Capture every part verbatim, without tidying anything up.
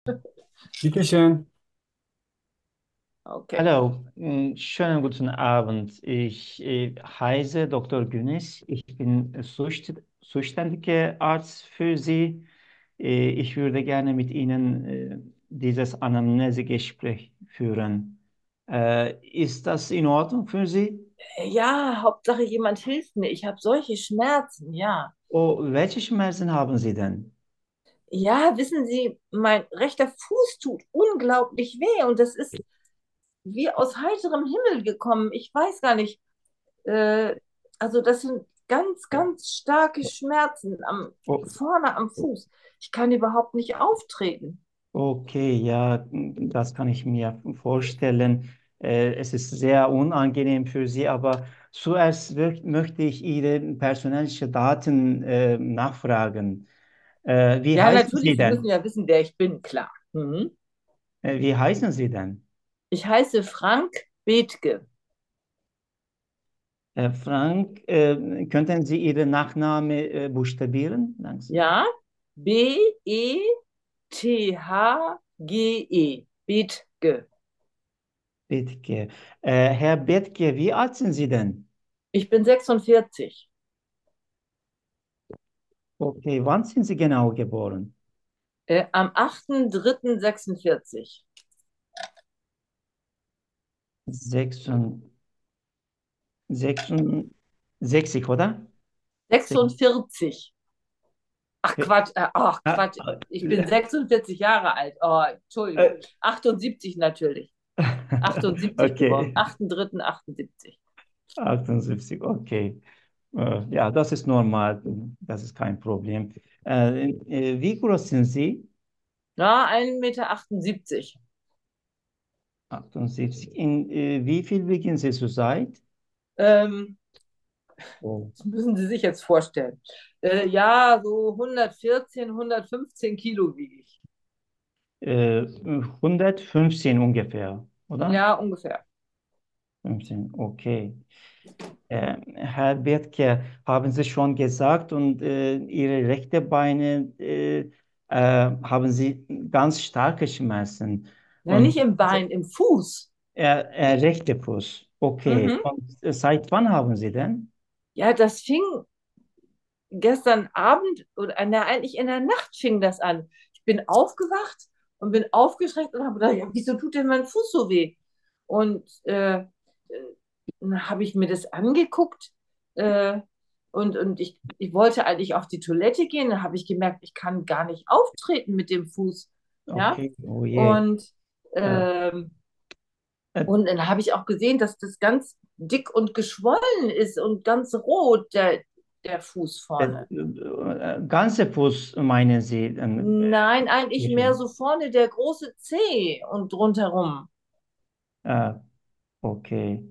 Bitteschön. Okay. Hallo, äh, schönen guten Abend. Ich äh, heiße Doktor Güneş. Ich bin zust zuständiger Arzt für Sie. Äh, Ich würde gerne mit Ihnen äh, dieses Anamnesegespräch führen. Äh, Ist das in Ordnung für Sie? Ja, Hauptsache jemand hilft mir. Ich habe solche Schmerzen, ja. Oh, welche Schmerzen haben Sie denn? Ja, wissen Sie, mein rechter Fuß tut unglaublich weh und das ist wie aus heiterem Himmel gekommen. Ich weiß gar nicht. Äh, also das sind ganz, ganz starke Schmerzen am, Oh, vorne am Fuß. Ich kann überhaupt nicht auftreten. okay, ja, das kann ich mir vorstellen. Äh, es ist sehr unangenehm für Sie, aber zuerst wö- möchte ich Ihre persönlichen Daten äh, nachfragen. Äh, wie Ja, heißen natürlich, Sie Sie müssen denn? ja wissen, wer ich bin, klar. Mhm. Äh, wie heißen Sie denn? Ich heiße Frank Bethke. Äh, Frank, äh, könnten Sie Ihren Nachname äh, buchstabieren? Langsam. Ja, B E T H G E. Bethge. Bethke. Äh, Herr Bethke, wie alt sind Sie denn? Ich bin sechsundvierzig. Okay, wann sind Sie genau geboren? Äh, am achter dritter sechsundvierzig. Sechsund- sechsundsechzig, oder? sechsundvierzig. Ach Quatsch, äh, ach Ah, Quatsch. Ich bin sechsundvierzig Jahre alt. Oh, Entschuldigung. äh, achtundsiebzig natürlich. achtundsiebzig geboren. okay, achter dritter achtundsiebzig. achtundsiebzig, okay. Äh, ja, das ist normal, das ist kein Problem. Äh, äh, wie groß sind Sie? Ja, ein Meter. achtundsiebzig. achtundsiebzig. In äh, wie viel wiegen Sie zurzeit? Ähm, Oh. Das müssen Sie sich jetzt vorstellen. Äh, ja, so hundertvierzehn, hundertfünfzehn Kilo wiege ich. Äh, hundertfünfzehn ungefähr, oder? Ja, ungefähr. fünfzehn, okay. Äh, Herr Bethke, haben Sie schon gesagt, und äh, Ihre rechte Beine äh, äh, haben Sie ganz starke Schmerzen. Ja, nicht Und im Bein, im Fuß. äh, äh, rechte Fuß, okay. Mhm. Und äh, seit wann haben Sie denn? Ja, das fing gestern Abend oder na, eigentlich in der Nacht fing das an. Ich bin aufgewacht und bin aufgeschreckt und habe gedacht, ja, wieso tut denn mein Fuß so weh? Und äh, äh, dann habe ich mir das angeguckt äh, und, und ich, ich wollte eigentlich auf die Toilette gehen. Dann habe ich gemerkt, ich kann gar nicht auftreten mit dem Fuß. Ja, Okay, oh je. und Äh, ähm, äh, und dann habe ich auch gesehen, dass das ganz dick und geschwollen ist und ganz rot, der, der Fuß äh, vorne. äh, ganze Fuß meinen Sie? Ähm, Nein, eigentlich mehr äh, so vorne der große Zeh und rundherum. äh, okay.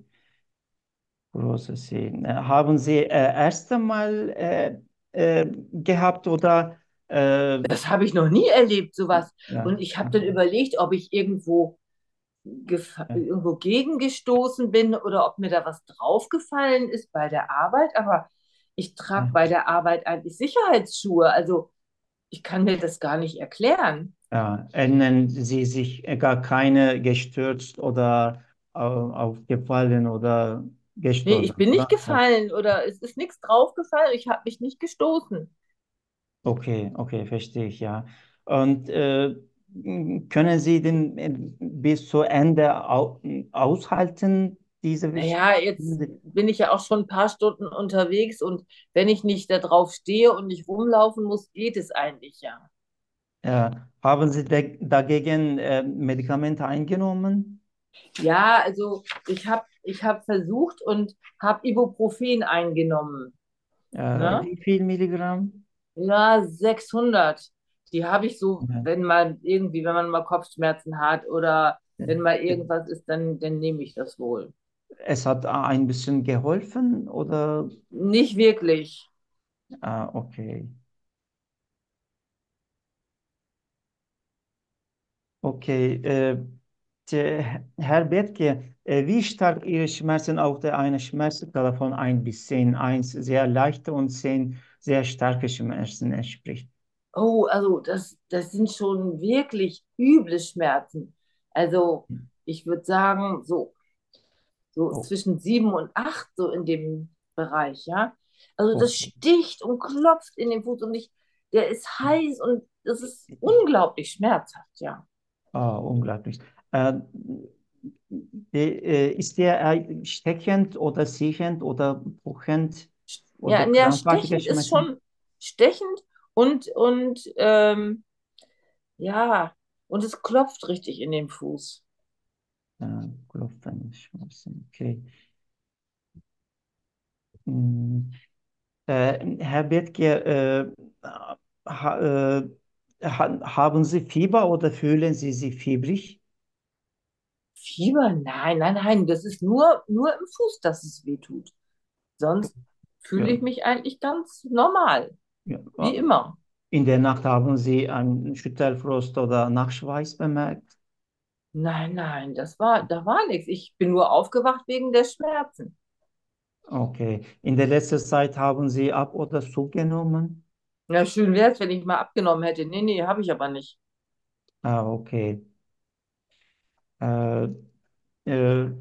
Große Seen. Äh, Haben Sie äh, erst einmal äh, äh, gehabt oder äh, Das habe ich noch nie erlebt, sowas. ja, Und ich habe dann überlegt, ob ich irgendwo, gef- ja, irgendwo gegengestoßen bin oder ob mir da was draufgefallen ist bei der Arbeit. Aber ich trage ja, bei der Arbeit eigentlich Sicherheitsschuhe. Also ich kann mir das gar nicht erklären. ja. Erinnern Sie sich äh, gar keine gestürzt oder äh, aufgefallen oder Nee, ich gestolpert, bin nicht oder? Ja. gefallen oder es ist nichts draufgefallen. Ich habe mich nicht gestoßen. Okay, okay, verstehe ich, ja. Und äh, können Sie den äh, bis zu Ende au aushalten, diese Wisch- Naja, jetzt bin ich ja auch schon ein paar Stunden unterwegs und wenn ich nicht da drauf stehe und nicht rumlaufen muss, geht es eigentlich ja. Ja. Haben Sie da- dagegen äh, Medikamente eingenommen? Ja, also ich habe ich hab versucht und habe Ibuprofen eingenommen. Äh, Ne? wie viel Milligramm? Ja, sechshundert. Die habe ich so, Ja. wenn mal irgendwie, wenn man mal Kopfschmerzen hat oder Ja. wenn mal irgendwas ist, dann, dann nehme ich das wohl. Es hat ein bisschen geholfen, oder? Nicht wirklich. Ah, okay. Okay. Äh, der- Herr Bethke, äh, wie stark Ihre Schmerzen auf der eine Schmerzskala von eins bis zehn? eins sehr leichte und zehn sehr starke Schmerzen entspricht. Oh, also das, das sind schon wirklich üble Schmerzen. Also ich würde sagen, so, so Oh, zwischen sieben und acht, so in dem Bereich, ja. Also das okay. sticht und klopft in den Fuß und ich, der ist heiß und das ist unglaublich schmerzhaft, ja. Ah, unglaublich. Äh, äh, ist der äh, stechend oder seichend oder pochend oder Ja, ja, krampfartige stechend ist Schmerzen? schon stechend und, und ähm, ja, und es klopft richtig in den Fuß. Äh, Klopfen, Schmerzen, okay. Hm. Äh, Herr Bethke, äh, ha, äh, ha, haben Sie Fieber oder fühlen Sie sich fiebrig? Fieber? Nein, nein, nein, das ist nur, nur im Fuß, dass es weh tut. Sonst fühle Ja, ich mich eigentlich ganz normal, ja. wie immer. In der Nacht haben Sie einen Schüttelfrost oder Nachtschweiß bemerkt? Nein, nein, das war, da war nichts. Ich bin nur aufgewacht wegen der Schmerzen. Okay. In der letzten Zeit haben Sie ab oder zugenommen? Ja, schön wäre es, wenn ich mal abgenommen hätte. Nee, nee, habe ich aber nicht. Ah, okay. Äh, äh,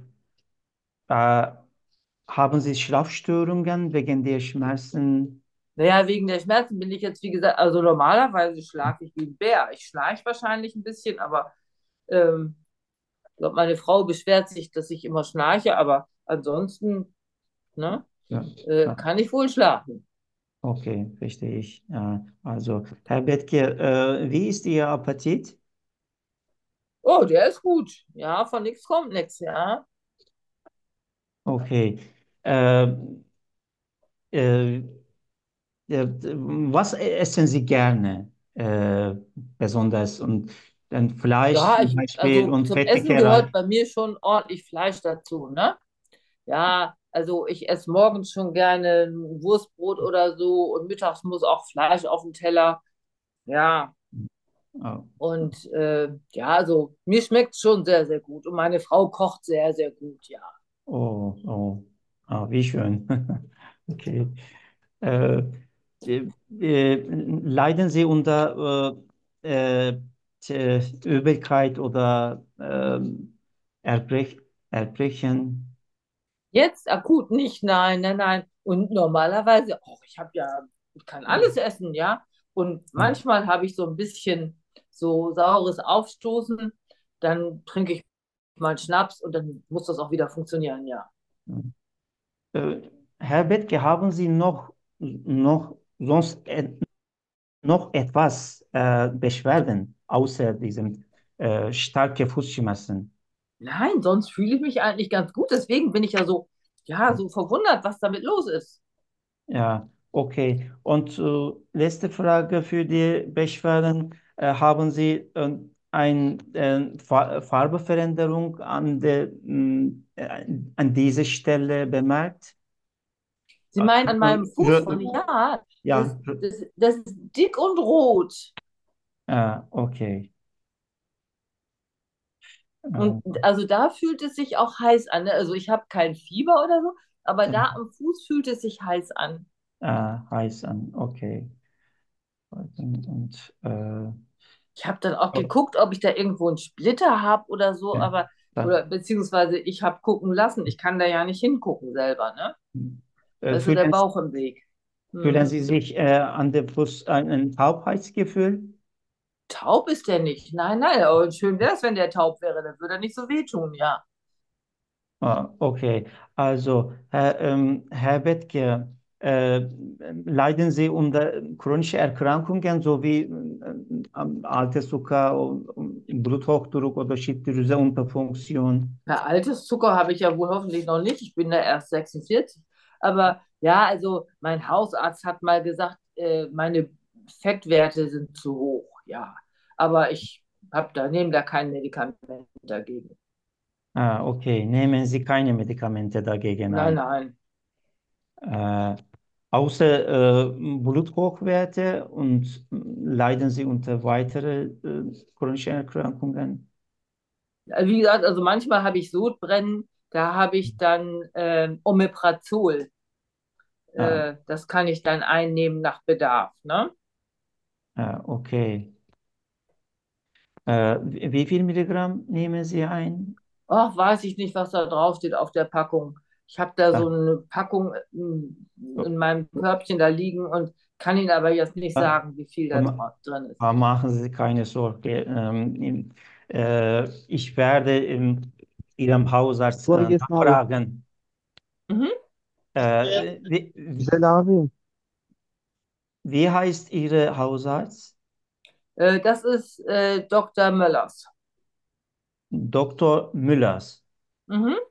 äh, haben Sie Schlafstörungen wegen der Schmerzen? Naja, wegen der Schmerzen bin ich jetzt, wie gesagt, also normalerweise schlafe ich wie ein Bär. Ich schnarche wahrscheinlich ein bisschen, aber ähm, ich glaube, meine Frau beschwert sich, dass ich immer schnarche, aber ansonsten, ne, Ja, äh, ah, kann ich wohl schlafen. okay, verstehe ich. Ja, also, Herr Bettger, äh, wie ist Ihr Appetit? Oh, der ist gut. Ja, von nichts kommt nichts, ja. Okay. Äh, äh, äh, was essen Sie gerne, äh, besonders? Und dann Fleisch Ja, zum ich, Beispiel also und zum Essen gehört Fettigkerei. bei mir schon ordentlich Fleisch dazu, ne? Ja, also ich esse morgens schon gerne ein Wurstbrot oder so und mittags muss auch Fleisch auf den Teller. Ja, Oh, und äh, ja, also mir schmeckt es schon sehr, sehr gut. Und meine Frau kocht sehr, sehr gut, ja. oh, oh. Ah, wie schön. Okay. Äh, äh, äh, leiden Sie unter äh, äh, äh, Übelkeit oder ähm, Erbrech Erbrechen? Jetzt akut nicht, nein, nein, nein. Und normalerweise, oh, ich habe ja, ich kann alles essen, ja. Und manchmal habe ich so ein bisschen so saures Aufstoßen, dann trinke ich mal Schnaps und dann muss das auch wieder funktionieren, ja. Äh, Herr Bettke, haben Sie noch, noch sonst et noch etwas äh, Beschwerden außer diesem äh, starke Fußschmerzen? Nein, sonst fühle ich mich eigentlich ganz gut. Deswegen bin ich ja so, ja, so verwundert, was damit los ist. Ja, okay. Und äh, letzte Frage für die Beschwerden. Äh, haben Sie äh, eine äh, Fa Farbeveränderung an der, mh, äh, an dieser Stelle bemerkt? Sie meinen an Also, meinem Fuß rö- von, ja, das, ja, rö- das, das ist dick und rot. ah, okay. Und Äh, also da fühlt es sich auch heiß an. Ne? Also ich habe kein Fieber oder so, aber ja, da am Fuß fühlt es sich heiß an. ah, heiß an, okay. Und, und äh, Ich habe dann auch oh, geguckt, ob ich da irgendwo einen Splitter habe oder so, ja, aber, da, oder beziehungsweise ich habe gucken lassen. Ich kann da ja nicht hingucken selber, ne? Da äh, ist so der fühlen, Bauch im Weg. fühlen Hm. Sie sich äh, an der Fuß ein, ein Taubheitsgefühl? Taub ist der nicht. Nein, nein, aber schön wäre es, wenn der taub wäre, dann würde er nicht so wehtun, ja. Ah, okay, also Herr, ähm, Herr Bettger, äh, leiden Sie unter chronischen Erkrankungen sowie äh, am Alterszucker, und- und Bluthochdruck oder Schilddrüsenunterfunktion? Na, Alterszucker habe ich ja wohl hoffentlich noch nicht. Ich bin da erst sechsundvierzig. Aber ja, also mein Hausarzt hat mal gesagt, äh, meine Fettwerte sind zu hoch. Ja, aber ich habe da, nehme da kein Medikament dagegen. Ah, okay, nehmen Sie keine Medikamente dagegen Nein, ein. nein. Äh, außer äh, Bluthochwerte und leiden Sie unter weiteren äh, chronischen Erkrankungen? Also wie gesagt, also manchmal habe ich Sodbrennen, da habe ich dann ähm, Omeprazol. Ah, Äh, das kann ich dann einnehmen nach Bedarf, ne? Äh, okay. Äh, wie wie viel Milligramm nehmen Sie ein? Ach, weiß ich nicht, was da drauf steht auf der Packung. Ich habe da so Ah, eine Packung in, in meinem Körbchen da liegen und kann Ihnen aber jetzt nicht ah, sagen, wie viel da ma- drauf drin ist. ah, machen Sie sich keine Sorge. Ähm, im- äh, ich werde in Ihrem Hausarzt äh, Sorry abi. nachfragen. Mhm. Äh, wie, Güzel abi. wie heißt Ihr Hausarzt? Äh, das ist äh, Doktor Möllers. Doktor Müllers. Mhm.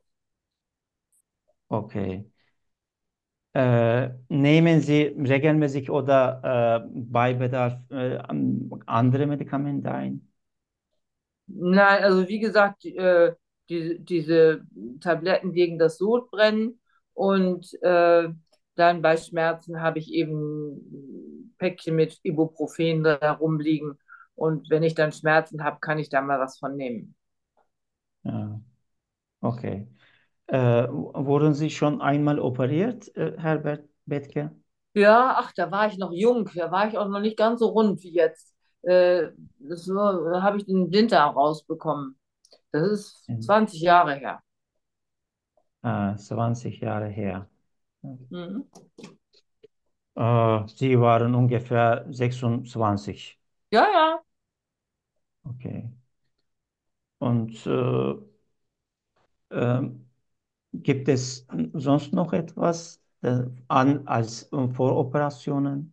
Okay. Äh, nehmen Sie regelmäßig oder äh, bei Bedarf äh, an- andere Medikamente ein? Nein, also wie gesagt, äh, die, diese Tabletten gegen das Sodbrennen und äh, dann bei Schmerzen habe ich eben ein Päckchen mit Ibuprofen da rumliegen und wenn ich dann Schmerzen habe, kann ich da mal was von nehmen. Ja, okay. Äh, wurden Sie schon einmal operiert, äh, Herbert Bethke? Ja, ach, da war ich noch jung, da war ich auch noch nicht ganz so rund wie jetzt. Äh, das war, da habe ich den Blinddarm rausbekommen. Das ist In, zwanzig Jahre her. äh, zwanzig Jahre her. Mhm. Äh, Sie waren ungefähr sechsundzwanzig. Ja, ja. Okay. Und äh, ähm, gibt es sonst noch etwas äh, an als äh, Voroperationen?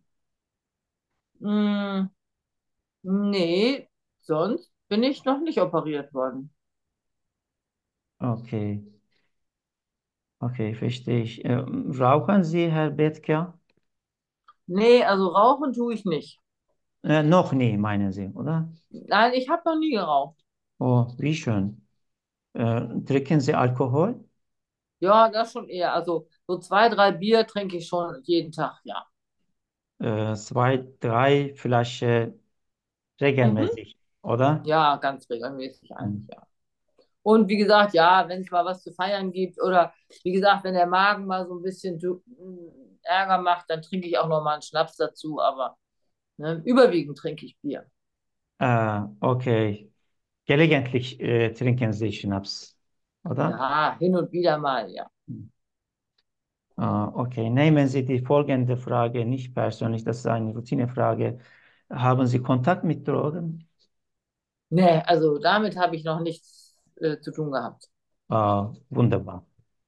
Mm, nee, sonst bin ich noch nicht operiert worden. Okay, okay, verstehe ich. Äh, rauchen Sie, Herr Bethke? Nee, also rauchen tue ich nicht. Äh, noch nie, meinen Sie, oder? Nein, ich habe noch nie geraucht. Oh, wie schön. Äh, trinken Sie Alkohol? Ja, das schon eher. Also so zwei, drei Bier trinke ich schon jeden Tag, ja. Äh, zwei, drei Flaschen Mhm. regelmäßig, oder? Ja, ganz regelmäßig Hm. eigentlich, ja. Und wie gesagt, ja, wenn es mal was zu feiern gibt oder wie gesagt, wenn der Magen mal so ein bisschen zu, mm, Ärger macht, dann trinke ich auch noch mal einen Schnaps dazu, aber ne, überwiegend trinke ich Bier. Äh, okay. Gelegentlich äh, trinken Sie Schnaps, oder? Ja, hin und wieder mal, ja. Hm. Äh, okay. Nehmen Sie die folgende Frage nicht persönlich, das ist eine Routinefrage. Haben Sie Kontakt mit Drogen? Nee, also damit habe ich noch nichts äh, zu tun gehabt. Ah, wunderbar.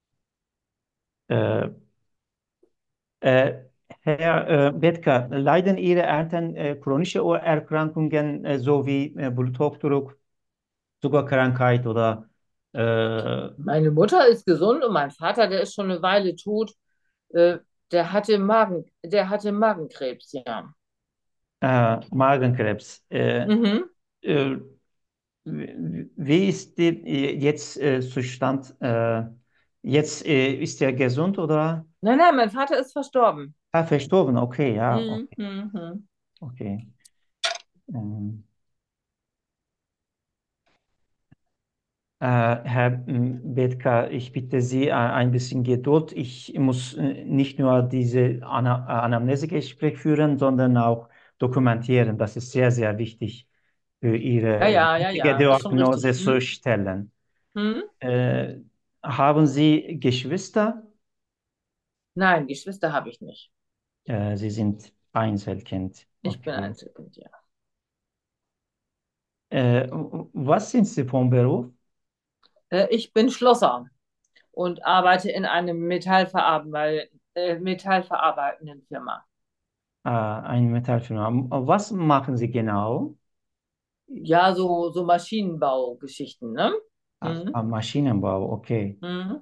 Äh, äh, Herr äh, Betka, leiden Ihre Eltern äh, chronische Erkrankungen äh, sowie äh, Bluthochdruck, Zuckerkrankheit oder äh, Meine Mutter ist gesund und mein Vater, der ist schon eine Weile tot. Äh, der hatte Magen, der hatte Magenkrebs, ja. äh, Magenkrebs? Äh, Mhm. äh, wie ist der äh, jetzt äh, Zustand? Äh, jetzt äh, ist er gesund oder Nein, nein, mein Vater ist verstorben. ah, verstorben? Okay, ja, Mhm. okay, Mhm. okay. Ähm, Äh, Herr m, Bethke, ich bitte Sie äh, ein bisschen Geduld. Ich muss äh, nicht nur diese Ana äh, Anamnesegespräch führen, sondern auch dokumentieren. Das ist sehr, sehr wichtig für Ja, Ihre ja, ja, richtige ja, ist schon Diagnose richtig. zu Hm? stellen. Hm? Äh, haben Sie Geschwister? Nein, Geschwister habe ich nicht. Äh, Sie sind Einzelkind. Ich bin Okay. Einzelkind, ja. Äh, was sind Sie vom Beruf? Äh, ich bin Schlosser und arbeite in einem Metallverarbeit äh, metallverarbeitenden Firma. Äh, ein Metallfirma. Was machen Sie genau? Ja, so, so Maschinenbaugeschichten, ne? Ach, Hm? ah, Maschinenbau, okay. Hm?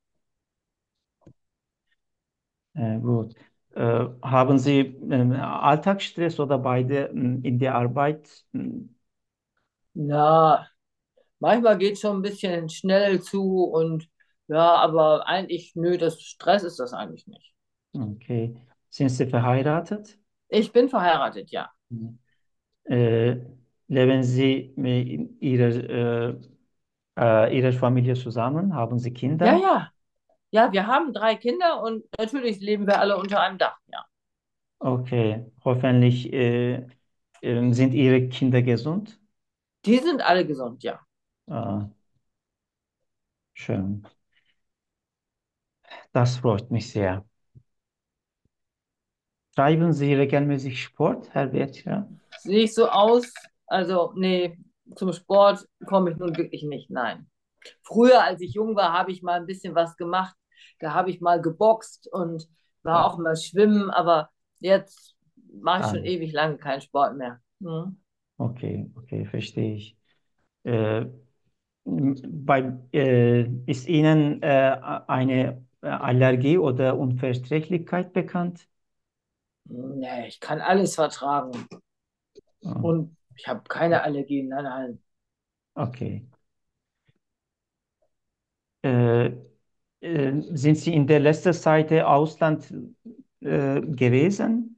Äh, gut. Äh, haben Sie ähm, Alltagsstress oder beide ähm, in der Arbeit? Hm, Na, manchmal geht schon ein bisschen schnell zu und ja, aber eigentlich, nö, das Stress ist das eigentlich nicht. okay. Sind Sie verheiratet? Ich bin verheiratet, ja. Hm. Äh, leben Sie mit Ihrer, äh, äh, Ihrer Familie zusammen? Haben Sie Ja, Kinder? ja. Ja, wir haben drei Kinder und natürlich leben wir alle unter einem Dach, ja. Okay. Hoffentlich äh, Ähm, sind Ihre Kinder gesund? Die sind alle gesund, ja. Ah, schön. Das freut mich sehr. Treiben Sie regelmäßig Sport, Herr Bertram? Sehe ich so aus? Also, nee, zum Sport komme ich nun wirklich nicht, nein. Früher, als ich jung war, habe ich mal ein bisschen was gemacht. Da habe ich mal geboxt und war Ah, auch mal schwimmen, aber jetzt mache ich ah, schon ewig lange keinen Sport mehr. Hm. okay, okay, verstehe ich. Äh, bei, äh, ist Ihnen äh, eine Allergie oder Unverträglichkeit bekannt? Nee, ich kann alles vertragen. Ah, Und ich habe keine Allergien, nein, nein. okay. Äh, äh, sind Sie in der letzten Zeit im Ausland äh, gewesen?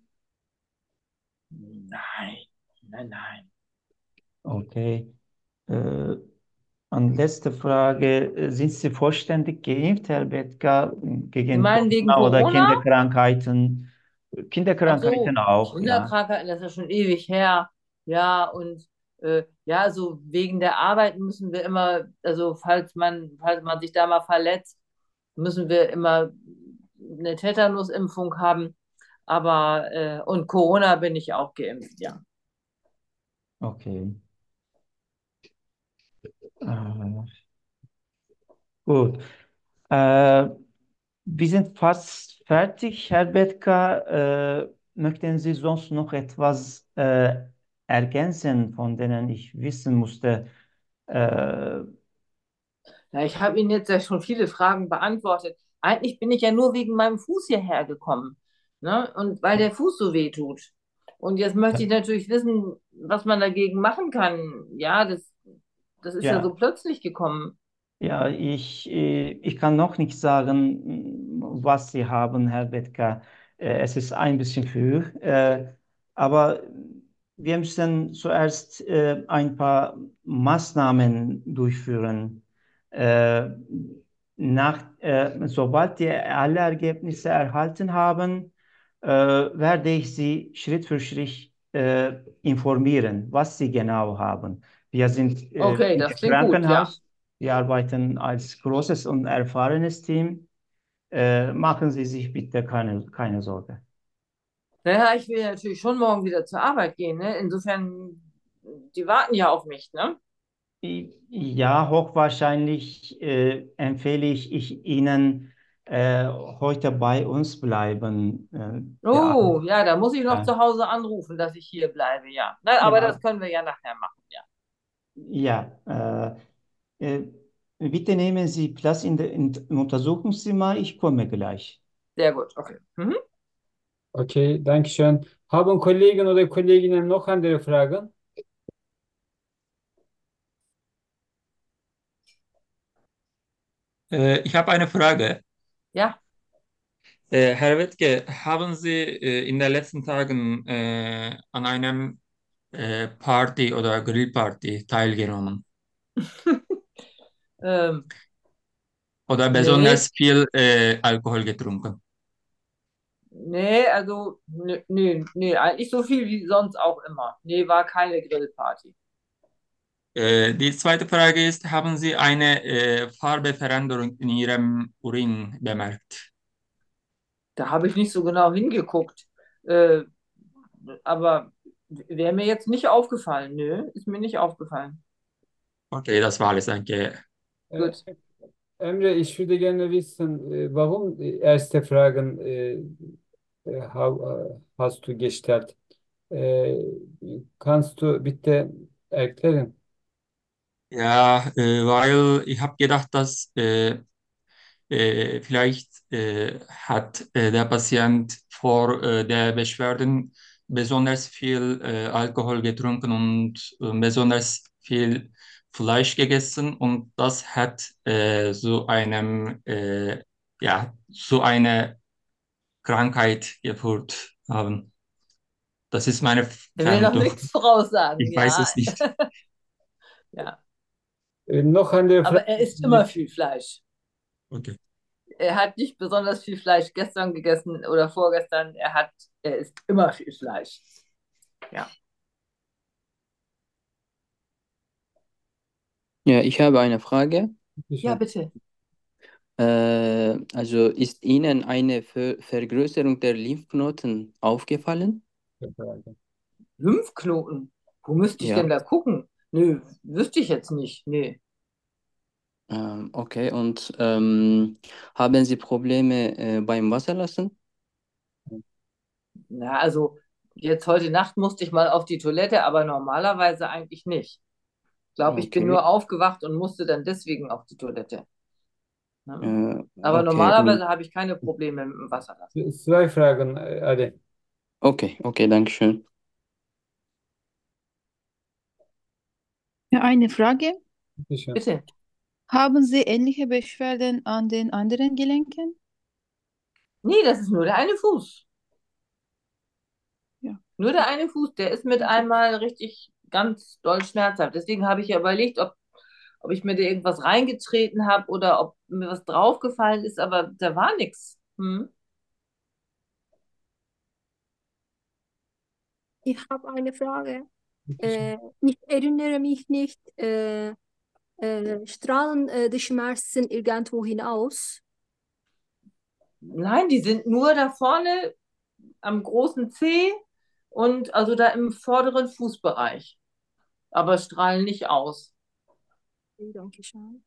Nein, nein, nein. Okay. Äh, und letzte Frage, äh, sind Sie vollständig geimpft, Herr Betka, Sie gegen meinen wegen Corona oder Corona? Kinderkrankheiten? Ach Kinderkrankheiten so, auch, ja. Kinderkrankheiten, das ist ja schon ewig her. Ja, und äh, ja, so wegen der Arbeit müssen wir immer, also falls man, falls man sich da mal verletzt, müssen wir immer eine Tetanusimpfung haben. Aber äh, und Corona bin ich auch geimpft, ja. Okay. Äh, gut. Äh, wir sind fast fertig, Herr Betka. Äh, möchten Sie sonst noch etwas äh, ergänzen, von denen ich wissen musste? Äh, Ja, ich habe Ihnen jetzt ja schon viele Fragen beantwortet. Eigentlich bin ich ja nur wegen meinem Fuß hierher gekommen, ne? Und weil der Fuß so weh tut. Und jetzt möchte ich natürlich wissen, was man dagegen machen kann. Ja, das, das ist ja ja. so plötzlich gekommen. Ja, ich, äh, ich kann noch nicht sagen, mm, was Sie haben, Herr Betka. Äh, Es ist ein bisschen früh, äh, aber wir müssen zuerst äh, ein paar Maßnahmen durchführen. Äh, Nach, äh, sobald wir alle Ergebnisse erhalten haben, äh, werde ich Sie Schritt für Schritt äh, informieren, was Sie genau haben. Wir sind äh, Okay, im das klingt gut, ja. Krankenhaus. Wir arbeiten als großes und erfahrenes Team. Äh, machen Sie sich bitte keine, keine Sorge. Naja, ich will natürlich schon morgen wieder zur Arbeit gehen, ne? Insofern, die warten ja auf mich, ne? Ja, hochwahrscheinlich äh, empfehle ich, ich Ihnen äh, heute bei uns bleiben. Äh, ja, Oh, ja, da muss ich noch äh, zu Hause anrufen, dass ich hier bleibe, ja. Na, aber das ja, können wir ja nachher machen, ja. ja. Äh, äh, bitte nehmen Sie Platz in der, in, im Untersuchungszimmer. Ich komme gleich. Sehr gut, okay. Mhm. Okay, danke schön. Haben Kollegen oder Kolleginnen noch andere Fragen? Äh, ich habe eine Frage. Ja. Äh, Herr Wittke, haben Sie äh, in den letzten Tagen äh, an einem äh, Party oder Grillparty teilgenommen? Ähm, Oder nee, besonders viel äh, Alkohol getrunken? nee, also, nee, nee, nee, eigentlich so viel wie sonst auch immer. Nee, war keine Grillparty. Äh, die zweite Frage ist, haben Sie eine äh, Farbeveränderung in Ihrem Urin bemerkt? Da habe ich nicht so genau hingeguckt. Äh, aber wäre mir jetzt nicht aufgefallen. Nö, ist mir nicht aufgefallen. Okay, das war alles, danke. Äh, Gut. Emre, ich würde gerne wissen, äh, warum die erste Fragen äh, äh, ha- äh, hast du gestellt? Äh, Kannst du bitte erklären? Ja, äh, weil ich habe gedacht, dass äh, Äh, vielleicht äh, hat äh, der Patient vor äh, der Beschwerden besonders viel äh, Alkohol getrunken und äh, besonders viel Fleisch gegessen und das hat äh, zu einem äh, ja zu einer Krankheit geführt haben. Das ist meine Er will noch Vermutung. nichts voraussagen, Ich weiß ja. es nicht. Ja. Äh, noch andere Aber er Fragen? isst immer viel Fleisch. Okay. Er hat nicht besonders viel Fleisch gestern gegessen oder vorgestern. Er hat, er isst immer viel Fleisch. Ja. Ja, ich habe eine Frage. Bitte Ja, schön. bitte. Äh, also ist Ihnen eine Ver Vergrößerung der Lymphknoten aufgefallen? Frage. Lymphknoten. Wo müsste ich Ja. denn da gucken? Nö, wüsste ich jetzt nicht. Nee. Ähm, okay, und ähm, haben Sie Probleme äh, beim Wasserlassen? Na, also jetzt heute Nacht musste ich mal auf die Toilette, aber normalerweise eigentlich nicht. Ich glaube, ich bin Okay, nur aufgewacht und musste dann deswegen auf die Toilette. Ne? äh, Aber okay, und normalerweise habe ich keine Probleme mit dem Wasserlassen. Zwei Fragen, äh, Ali. okay, okay, danke schön. Ja, eine Frage. Bitte schön. Bitte. Haben Sie ähnliche Beschwerden an den anderen Gelenken? Nee, das ist nur der eine Fuß. Ja, Nur der eine Fuß, der ist mit okay. einmal richtig ganz doll schmerzhaft. Deswegen habe ich ja überlegt, ob, ob ich mir da irgendwas reingetreten habe oder ob mir was draufgefallen ist, aber da war nichts. Hm? Ich habe eine Frage. Bitte schön. Äh, ich erinnere mich nicht, äh, äh, strahlen äh, die Schmerzen irgendwo hinaus? Nein, die sind nur da vorne am großen Zeh und also da im vorderen Fußbereich, aber strahlen nicht aus. Okay, danke schön.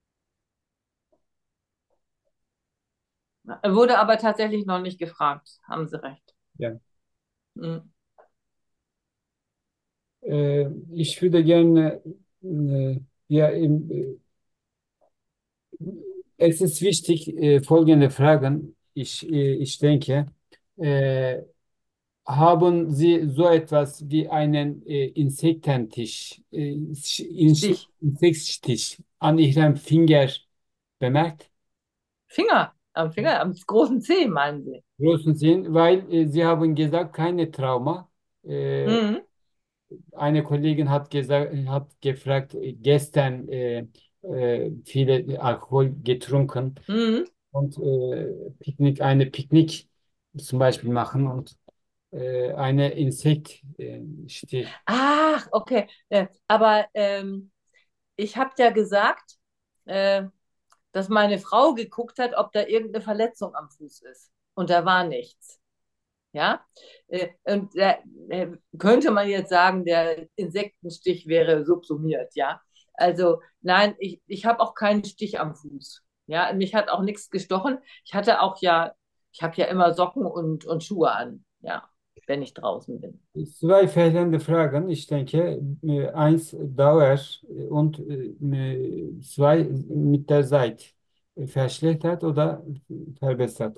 Wurde aber tatsächlich noch nicht gefragt, haben Sie recht. Ja. Hm. Äh, ich würde gerne, äh, ja, im, äh, es ist wichtig, äh, folgende Fragen. Ich, äh, ich denke, äh, haben Sie so etwas wie einen äh, Insektentisch, äh, Sch- Inse- Stich. Insektstich an Ihrem Finger bemerkt? Finger, am Finger, am großen Zeh, meinen Sie? Großen Sinn, weil äh, Sie haben gesagt, keine Trauma. Äh, Mhm. eine Kollegin hat gesagt, hat gefragt, äh, gestern äh, äh, viele Alkohol getrunken Mhm. und äh, Picknick, eine Picknick zum Beispiel machen und äh, eine Insekt äh, Stich. Ach, okay. Äh, aber ähm, ich habe ja gesagt, äh, dass meine Frau geguckt hat, ob da irgendeine Verletzung am Fuß ist. Und da war nichts. Ja, äh, und da äh, könnte man jetzt sagen, der Insektenstich wäre subsumiert. Ja, also nein, ich, ich habe auch keinen Stich am Fuß. Ja, mich hat auch nichts gestochen. Ich hatte auch ja, ich habe ja immer Socken und, und Schuhe an. Ja, wenn ich draußen bin. Zwei fehlende Fragen. Ich denke, äh, eins Dauer und äh, zwei mit der Zeit verschlechtert oder verbessert.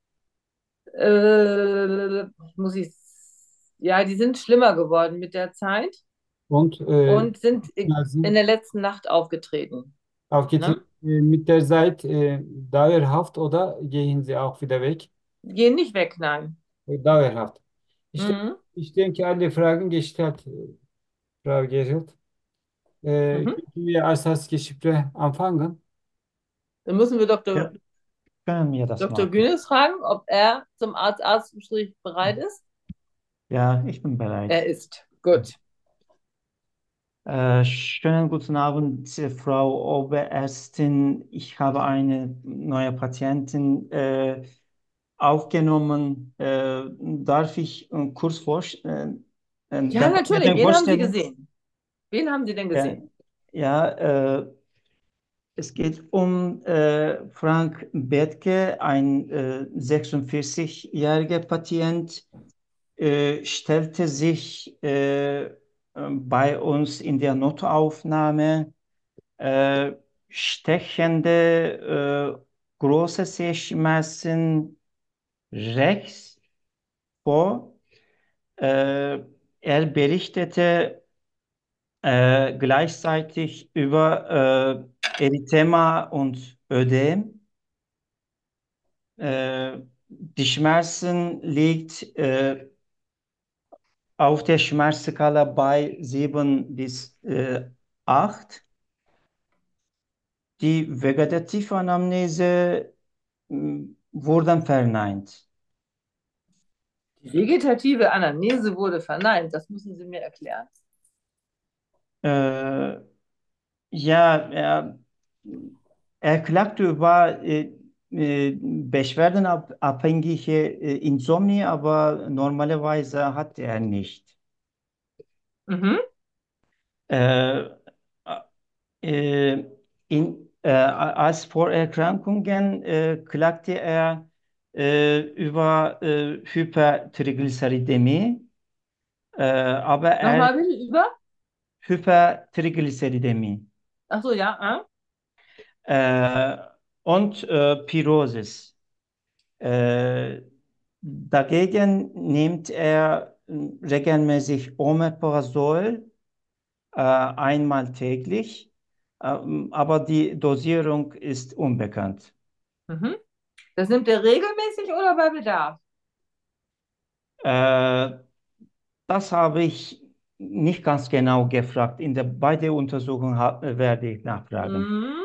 Äh, muss ich, ja, die sind schlimmer geworden mit der Zeit Und äh, und sind in Schmerzen der letzten Nacht aufgetreten. aufgetreten Ne? äh, mit der Zeit äh, dauerhaft oder gehen sie auch wieder weg? Gehen nicht weg, nein. Äh, dauerhaft. Ich, de- Mhm. ich denke, alle Fragen gestellt, äh, Frau Gerhild. Äh, Mhm. können wir als das Gespräch anfangen? Dann müssen wir Ja, Doktor können wir das Doktor machen? Günes fragen, ob er zum Arzt Arztgespräch bereit ist. Ja, ich bin bereit. Er ist. Gut. Äh, schönen guten Abend, äh, Frau Oberärztin. Ich habe eine neue Patientin äh, aufgenommen. Äh, darf ich äh, kurz vorstellen, äh, äh, Ja, den natürlich. Patienten Wen haben Sie vorstellen? gesehen? Wen haben Sie denn Ja, gesehen? ja äh, es geht um äh, Frank Bethke, ein äh, sechsundvierzig-jähriger Patient, äh, stellte sich äh, äh, bei uns in der Notaufnahme äh, stechende, äh, große Sehschmerzen rechts vor. Äh, er berichtete äh, gleichzeitig über äh, Erythema und Ödem. Äh, die Schmerzen liegt äh, auf der Schmerzskala bei sieben bis äh, acht. Die vegetative Anamnese mh, wurden verneint. Die vegetative Anamnese wurde verneint. Das müssen Sie mir erklären. Äh, Ja, er, er klagte über äh, äh, beschwerdenabhängige äh, Insomnie, aber normalerweise hat er nicht. Mhm. Äh, äh, in, äh, als Vorerkrankungen äh, klagte er äh, über äh, Hypertriglyceridämie, äh, aber er Nochmal bitte über. Hypertriglyceridämie Ach so, ja. Ah. äh, und äh, Pirosis. Äh, dagegen nimmt er äh, regelmäßig Omeprazol äh, einmal täglich, ähm, aber die Dosierung ist unbekannt. Mhm. Das nimmt er regelmäßig oder bei Bedarf? Äh, das habe ich nicht ganz genau gefragt. In der, bei der Untersuchung ha- werde ich nachfragen. Mhm.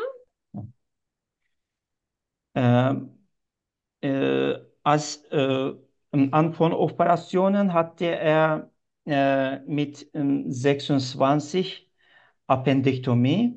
Ähm, äh, als äh, Anfang Operationen hatte er äh, mit ähm, sechsundzwanzig Appendektomie.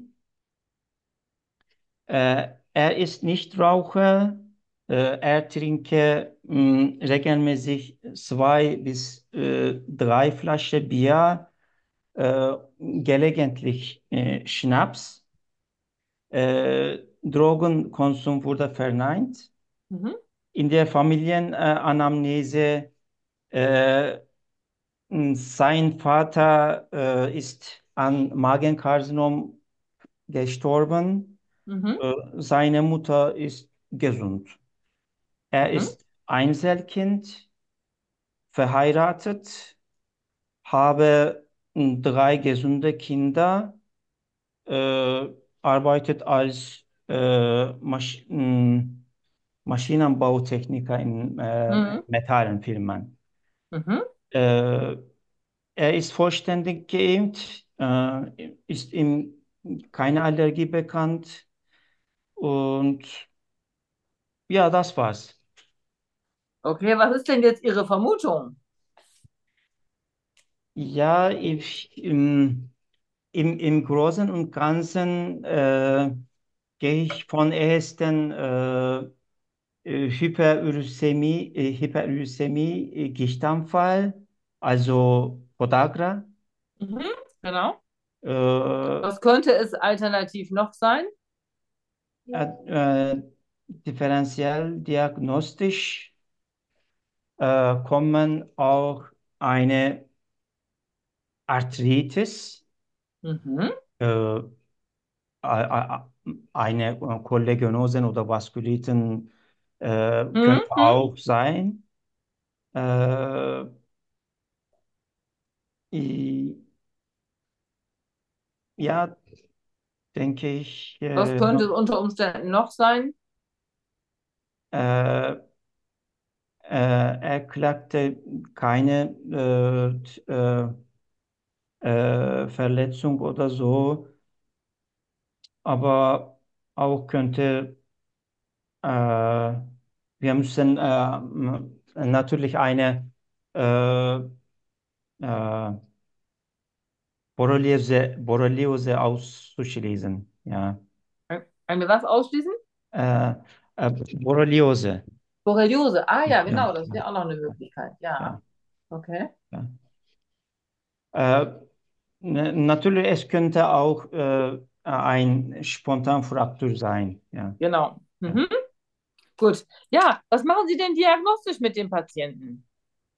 Äh, er ist Nichtraucher. Äh, er trinke mh, regelmäßig zwei bis äh, drei Flaschen Bier, äh, gelegentlich äh, Schnaps. Äh, Drogenkonsum wurde verneint. Mhm. In der Familienanamnese äh, sein Vater äh, ist an Magenkarzinom gestorben. Mhm. Äh, seine Mutter ist gesund. Er Mhm. ist Einzelkind, verheiratet, habe äh, drei gesunde Kinder, äh, arbeitet als äh, Masch mh, Maschinenbautechniker in äh, Mhm. Metallenfirmen. Mhm. Äh, Er ist vollständig geimpft, äh, ist ihm keine Allergie bekannt und ja, das war's. Okay, was ist denn jetzt Ihre Vermutung? Ja, ich, im, im, im Großen und Ganzen äh, gehe ich von ersten äh, äh, Hyperursämie, äh, Hyperursämie, äh, Gichtanfall, also Podagra. Mhm. Genau. Äh, Was könnte es alternativ noch sein? äh, äh, differenziell diagnostisch äh, kommen auch eine Arthritis, Mhm. äh, a- a- eine Kollegenosen oder Vaskuliten äh, könnte Mhm. auch sein. Äh, i- ja, denke ich, Was äh, könnte es unter Umständen noch sein? äh, äh, er klagte keine äh, t- äh, äh, Verletzung oder so, aber auch könnte Äh, wir müssen äh, m- natürlich eine äh, äh, Borreliose, Borreliose auszuschließen. Ja. Eine was ausschließen? Äh, äh, Borreliose. Borreliose. Ah ja, Ja, genau, das wäre auch noch eine Möglichkeit. Ja, ja, okay. ja. Äh, ne- natürlich, es könnte auch äh, ein Spontanfraktur sein. Ja, Genau. ja. Mhm. Gut. Ja, was machen Sie denn diagnostisch mit dem Patienten?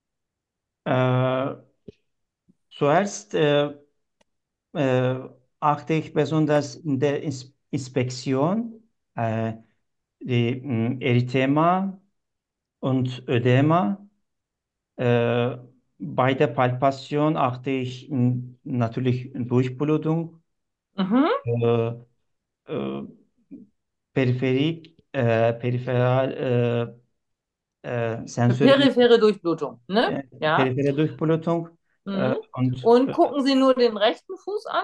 Äh, zuerst äh, äh, achte ich besonders in der Ins Inspektion, äh, die mh, Erythema und Ödema. Äh, bei der Palpation achte ich mh, natürlich Durchblutung, Mhm. äh, äh, Peripherie, äh, peripheral, äh, äh, Eine Sensorik, periphere Durchblutung, ne? äh, Ja. periphere Durchblutung äh, Mhm. und Und gucken Sie nur den rechten Fuß an?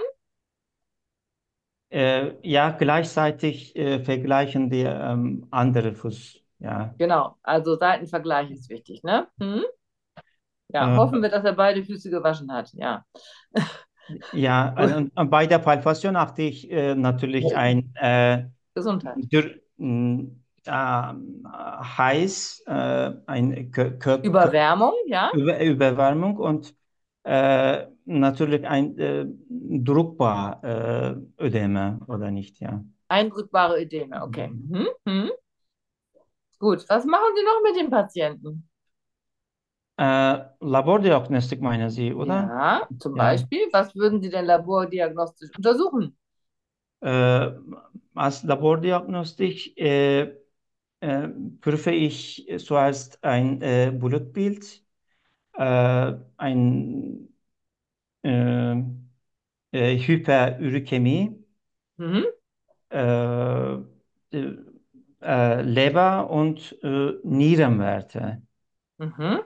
äh, ja, gleichzeitig äh, vergleichen die ähm, andere Fuß. Ja. Genau. Also Seitenvergleich ist wichtig, ne? Mhm. Ja, Äh, hoffen wir, dass er beide Füße gewaschen hat. Ja. Ja, Gut, und, und bei der Palpation achte ich äh, natürlich ein äh, Gesundheit. dür, mh, ähm, heiß, äh, ein Kö Kö Kö Überwärmung, ja? Über Überwärmung und äh, natürlich ein äh, druckbar äh, Ödeme oder nicht, ja. Eindrückbare Ödeme, okay. Mhm. Mhm. Gut, was machen Sie noch mit dem Patienten? Äh, Labordiagnostik meinen Sie, oder? Ja, zum Ja. Beispiel, was würden Sie denn labordiagnostisch untersuchen? Äh, Als Labordiagnostik äh, äh, prüfe ich zuerst ein äh, Blutbild, äh, ein äh, äh, Hyperuricämie, Mhm. äh, äh, äh, Leber- und äh, Nierenwerte, Mhm.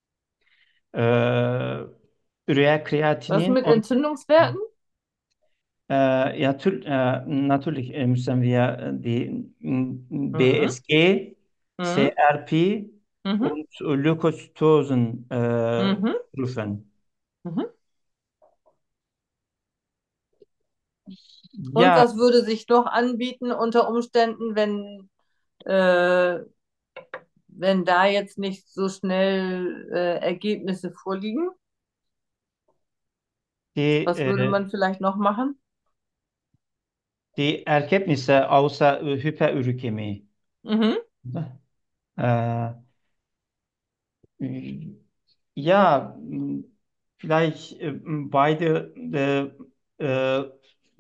äh, Was Ureakreatinin mit und Entzündungswerten? äh, ja, tü- äh, natürlich äh, müssen wir äh, die Mhm. B S G, Mhm. C R P Mhm. und Leukozytosen äh, Mhm. prüfen. Mhm. Und Ja, was würde sich noch anbieten unter Umständen, wenn, äh, wenn da jetzt nicht so schnell äh, Ergebnisse vorliegen? die, Was würde äh, man vielleicht noch machen? die Ergebnisse außer äh, Hyperuricämie. Mhm. Äh, Ja, m, vielleicht äh, m, beide äh, äh,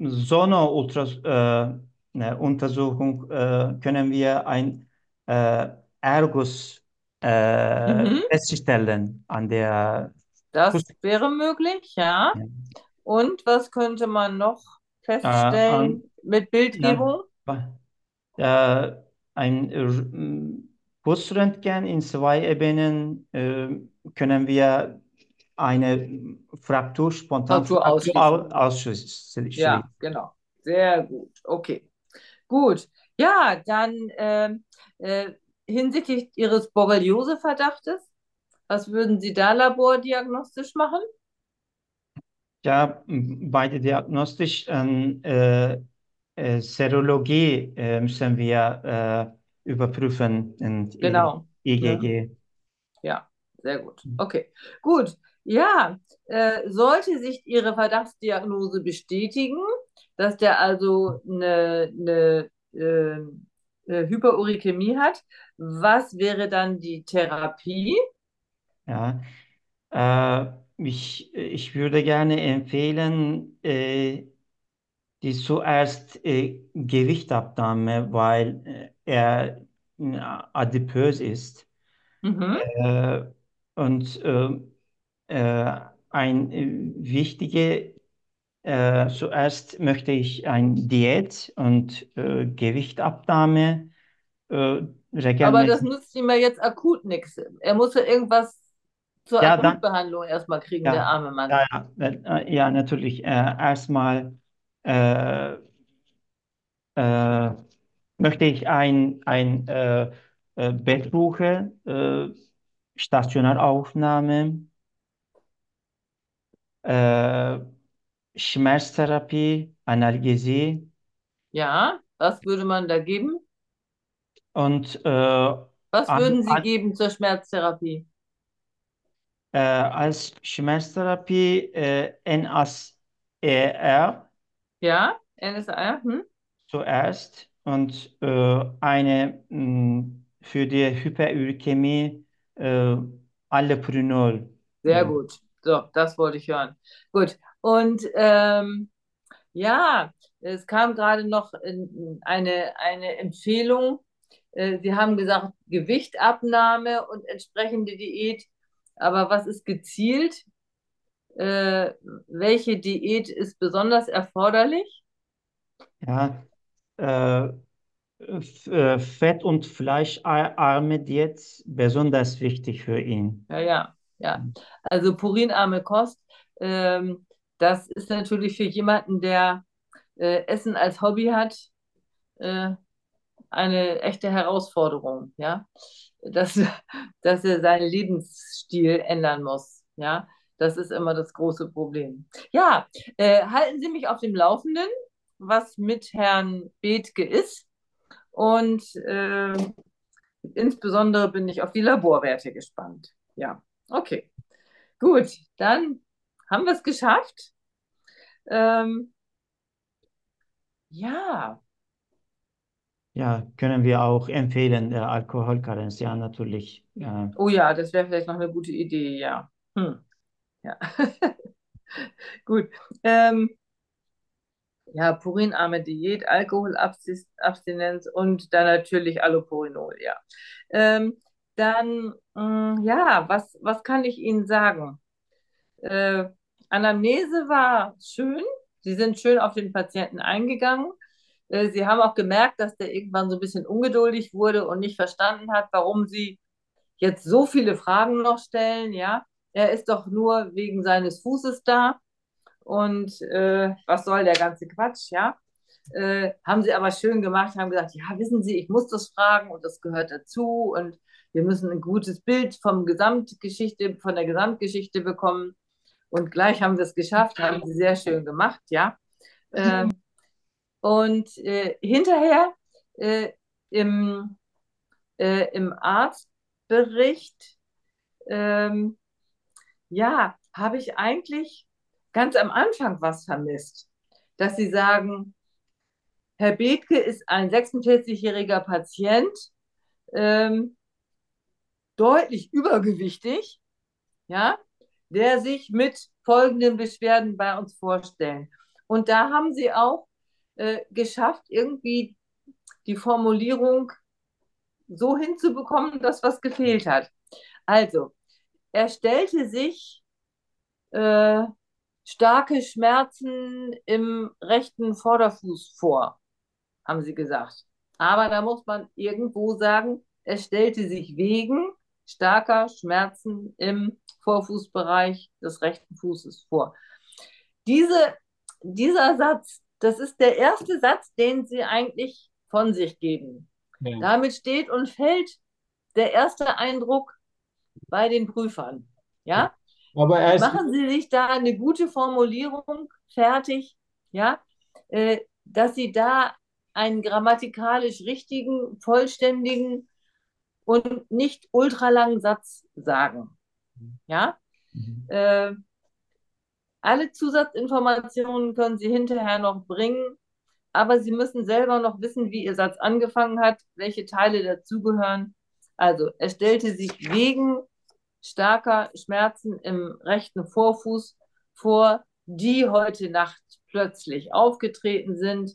Sono-Ultraschall-Untersuchung äh, können wir ein äh, Ergus äh, Mhm. feststellen an der Fuß. Das wäre möglich, ja. Ja. Und was könnte man noch Äh, an, feststellen mit ja, Bildgebung? äh, ein äh, m, Fußröntgen in zwei Ebenen äh, können wir eine Fraktur, Fraktur Spontanfraktur ausschließen. au- ausschließen. Ja, genau. Sehr gut. Okay. Gut. Ja, dann ähm, äh, hinsichtlich Ihres Borreliose-Verdachtes, was würden Sie da labordiagnostisch machen? Ja, m, bei der Diagnostik ähm, äh, äh, Serologie äh, müssen wir äh, überprüfen und äh, Genau. Ne? I G G. Ja, sehr gut. Okay, gut. Ja, äh, sollte sich Ihre Verdachtsdiagnose bestätigen, dass der also eine, eine, äh, eine Hyperuricämie hat, was wäre dann die Therapie? Ja. Äh, ich, ich würde gerne empfehlen, äh, die zuerst äh, Gewichtabnahme, weil äh, er äh, adipös ist. Mhm. Äh, und äh, äh, ein äh, wichtige, äh, zuerst möchte ich ein Diät und äh, Gewichtabnahme äh, Aber das regelmäßig. nützt ihm ja jetzt akut nichts. Er muss ja irgendwas zur Ja, dann, Akutbehandlung erstmal kriegen, der ja, arme Mann. ja, ja, äh, ja, natürlich. Äh, erstmal äh, äh, möchte ich ein, ein äh, äh, Bett buchen, äh, Stationaraufnahme, äh, Schmerztherapie, Analgesie Ja, was würde man da geben? und äh, Was an, würden Sie an, geben zur Schmerztherapie? äh, als Schmerztherapie äh, N A S E R Ja, N S A R? Hm? zuerst und äh, eine mh, für die Hyperuricämie äh, Allopurinol. Sehr gut. So, das wollte ich hören. Gut. Und ähm, ja, es kam gerade noch in, eine, eine Empfehlung. Äh, Sie haben gesagt, Gewichtabnahme und entsprechende Diät. Aber was ist gezielt? Äh, welche Diät ist besonders erforderlich? Ja, äh, F- äh, Fett- und fleischarme Diät besonders wichtig für ihn. Ja, ja, ja. Also purinarme Kost, ähm, das ist natürlich für jemanden, der äh, Essen als Hobby hat, äh, eine echte Herausforderung, ja, dass, dass er seinen Lebensstil ändern muss, ja. Das ist immer das große Problem. Ja, äh, halten Sie mich auf dem Laufenden, was mit Herrn Bethke ist. Und äh, insbesondere bin ich auf die Laborwerte gespannt. Ja, okay. Gut, dann haben wir es geschafft. Ähm, ja, Ja, können wir auch empfehlen, äh, Alkoholkarenz, ja, natürlich. Ja. oh ja, das wäre vielleicht noch eine gute Idee, ja. Hm. Ja, gut. Ähm, ja, purinarme Diät, Alkoholabstinenz und dann natürlich Allopurinol, ja. Ähm, dann, mh, ja, was, was kann ich Ihnen sagen? Äh, Anamnese war schön. Sie sind schön auf den Patienten eingegangen. Äh, Sie haben auch gemerkt, dass der irgendwann so ein bisschen ungeduldig wurde und nicht verstanden hat, warum Sie jetzt so viele Fragen noch stellen. Ja, er ist doch nur wegen seines Fußes da. Und äh, was soll der ganze Quatsch, ja? Äh, haben sie aber schön gemacht, haben gesagt, ja, wissen Sie, ich muss das fragen und das gehört dazu und wir müssen ein gutes Bild vom Gesamtgeschichte, von der Gesamtgeschichte bekommen. Und gleich haben wir es geschafft, haben sie sehr schön gemacht, ja. Äh, und äh, hinterher äh, im, äh, im Arztbericht, ähm, ja, habe ich eigentlich ganz am Anfang was vermisst, dass sie sagen, Herr Bethke ist ein sechsundvierzig-jähriger Patient, ähm, deutlich übergewichtig, ja, der sich mit folgenden Beschwerden bei uns vorstellen. Und da haben sie auch äh, geschafft, irgendwie die Formulierung so hinzubekommen, dass was gefehlt hat. Also, er stellte sich äh, starke Schmerzen im rechten Vorderfuß vor, haben sie gesagt. Aber da muss man irgendwo sagen, es stellte sich wegen starker Schmerzen im Vorfußbereich des rechten Fußes vor. Diese, dieser Satz, das ist der erste Satz, den sie eigentlich von sich geben. Ja. Damit steht und fällt der erste Eindruck bei den Prüfern. Ja? Aber er ist, Machen Sie sich da eine gute Formulierung fertig, ja, äh, dass Sie da einen grammatikalisch richtigen, vollständigen und nicht ultralangen Satz sagen. Ja? Mhm. Äh, alle Zusatzinformationen können Sie hinterher noch bringen, aber Sie müssen selber noch wissen, wie Ihr Satz angefangen hat, welche Teile dazugehören. Also, er stellte sich wegen starker Schmerzen im rechten Vorfuß vor, die heute Nacht plötzlich aufgetreten sind.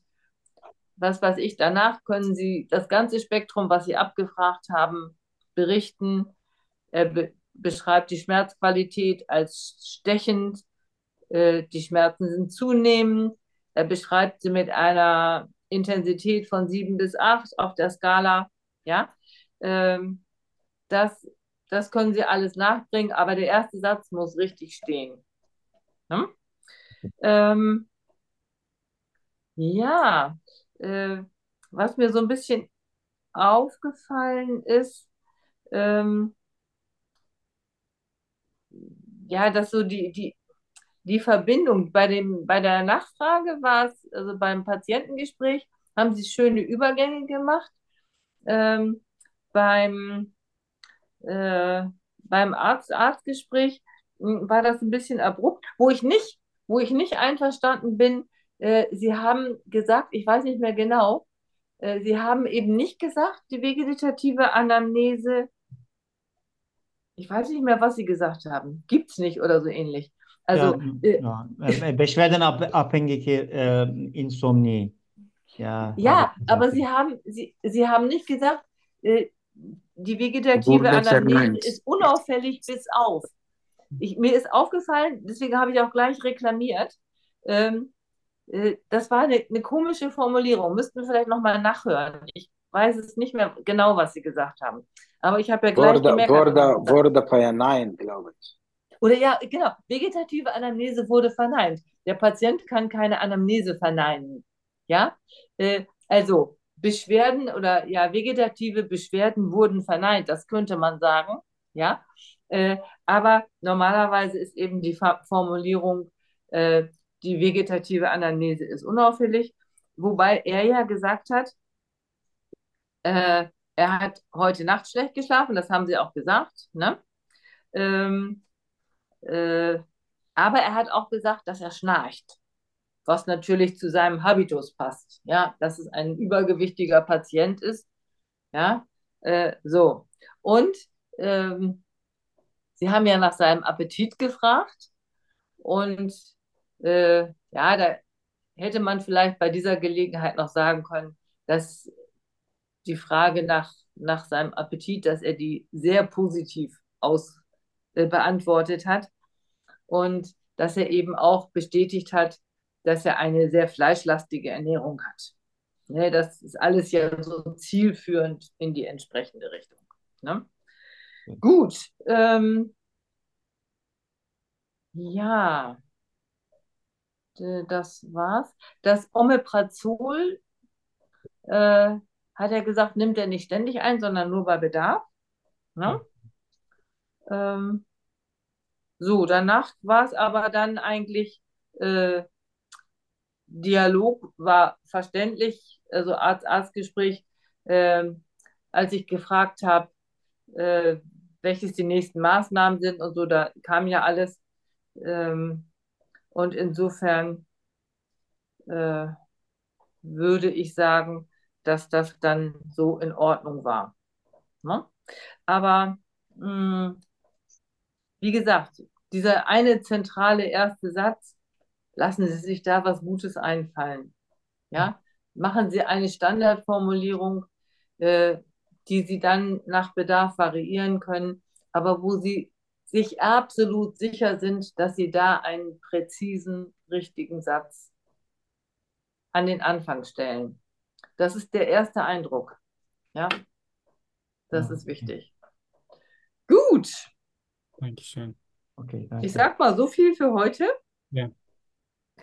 Was weiß ich, danach können Sie das ganze Spektrum, was Sie abgefragt haben, berichten. Er be beschreibt die Schmerzqualität als stechend. Äh, die Schmerzen sind zunehmend. Er beschreibt sie mit einer Intensität von sieben bis acht auf der Skala. Ja, ähm, das, das können Sie alles nachbringen, aber der erste Satz muss richtig stehen. Hm? Ähm, ja, äh, was mir so ein bisschen aufgefallen ist, ähm, ja, dass so die, die, die Verbindung bei dem, bei der Nachfrage war es, also beim Patientengespräch, haben sie schöne Übergänge gemacht. Ähm, beim, äh, beim Arzt, Arztgespräch mh, war das ein bisschen abrupt, wo ich nicht, wo ich nicht einverstanden bin. Äh, sie haben gesagt, ich weiß nicht mehr genau, äh, sie haben eben nicht gesagt, die vegetative Anamnese, ich weiß nicht mehr, was sie gesagt haben, gibt es nicht oder so ähnlich. Ja, Also, äh, ja, äh, beschwerdenabhängige äh, Insomnie. Ja, habe ja, ich gesagt. aber sie haben, sie, sie haben nicht gesagt, äh, die vegetative Wurde Anamnese verneint. ist unauffällig bis auf. Ich, mir ist aufgefallen, deswegen habe ich auch gleich reklamiert. Ähm, äh, das war eine, eine komische Formulierung. Müssten wir vielleicht nochmal nachhören. Ich weiß es nicht mehr genau, was Sie gesagt haben. Aber ich habe ja gleich Wurde, gemerkt, wurde, wurde verneint, glaube ich. oder ja, genau, vegetative Anamnese wurde verneint. Der Patient kann keine Anamnese verneinen. Ja, äh, also Beschwerden oder ja, vegetative Beschwerden wurden verneint, das könnte man sagen. Ja, Äh, aber normalerweise ist eben die Fa- Formulierung, äh, die vegetative Anamnese ist unauffällig, wobei er ja gesagt hat, äh, er hat heute Nacht schlecht geschlafen, das haben sie auch gesagt, ne? Ähm, äh, aber er hat auch gesagt, dass er schnarcht, was natürlich zu seinem Habitus passt, ja, dass es ein übergewichtiger Patient ist, ja, äh, so. Und ähm, sie haben ja nach seinem Appetit gefragt und äh, ja, da hätte man vielleicht bei dieser Gelegenheit noch sagen können, dass die Frage nach, nach seinem Appetit, dass er die sehr positiv aus, äh, beantwortet hat und dass er eben auch bestätigt hat, dass er eine sehr fleischlastige Ernährung hat. Ne, das ist alles ja so zielführend in die entsprechende Richtung. Ne? Gut, ähm, ja, d- das war's. Das Omeprazol, äh, hat er gesagt, nimmt er nicht ständig ein, sondern nur bei Bedarf. Ne? Ähm, so, danach war es aber dann eigentlich, äh, Dialog war verständlich, also Arzt-Arzt-Gespräch, ähm, als ich gefragt habe, äh, welches die nächsten Maßnahmen sind und so, da kam ja alles. Ähm, und insofern äh, würde ich sagen, dass das dann so in Ordnung war. Ne? Aber mh, wie gesagt, dieser eine zentrale erste Satz, lassen Sie sich da was Gutes einfallen. Ja? Machen Sie eine Standardformulierung, äh, die Sie dann nach Bedarf variieren können, aber wo Sie sich absolut sicher sind, dass Sie da einen präzisen, richtigen Satz an den Anfang stellen. Das ist der erste Eindruck. Ja, das Ja, ist okay. wichtig. Gut, Dankeschön. Okay, ich danke. sag mal so viel für heute. Ja.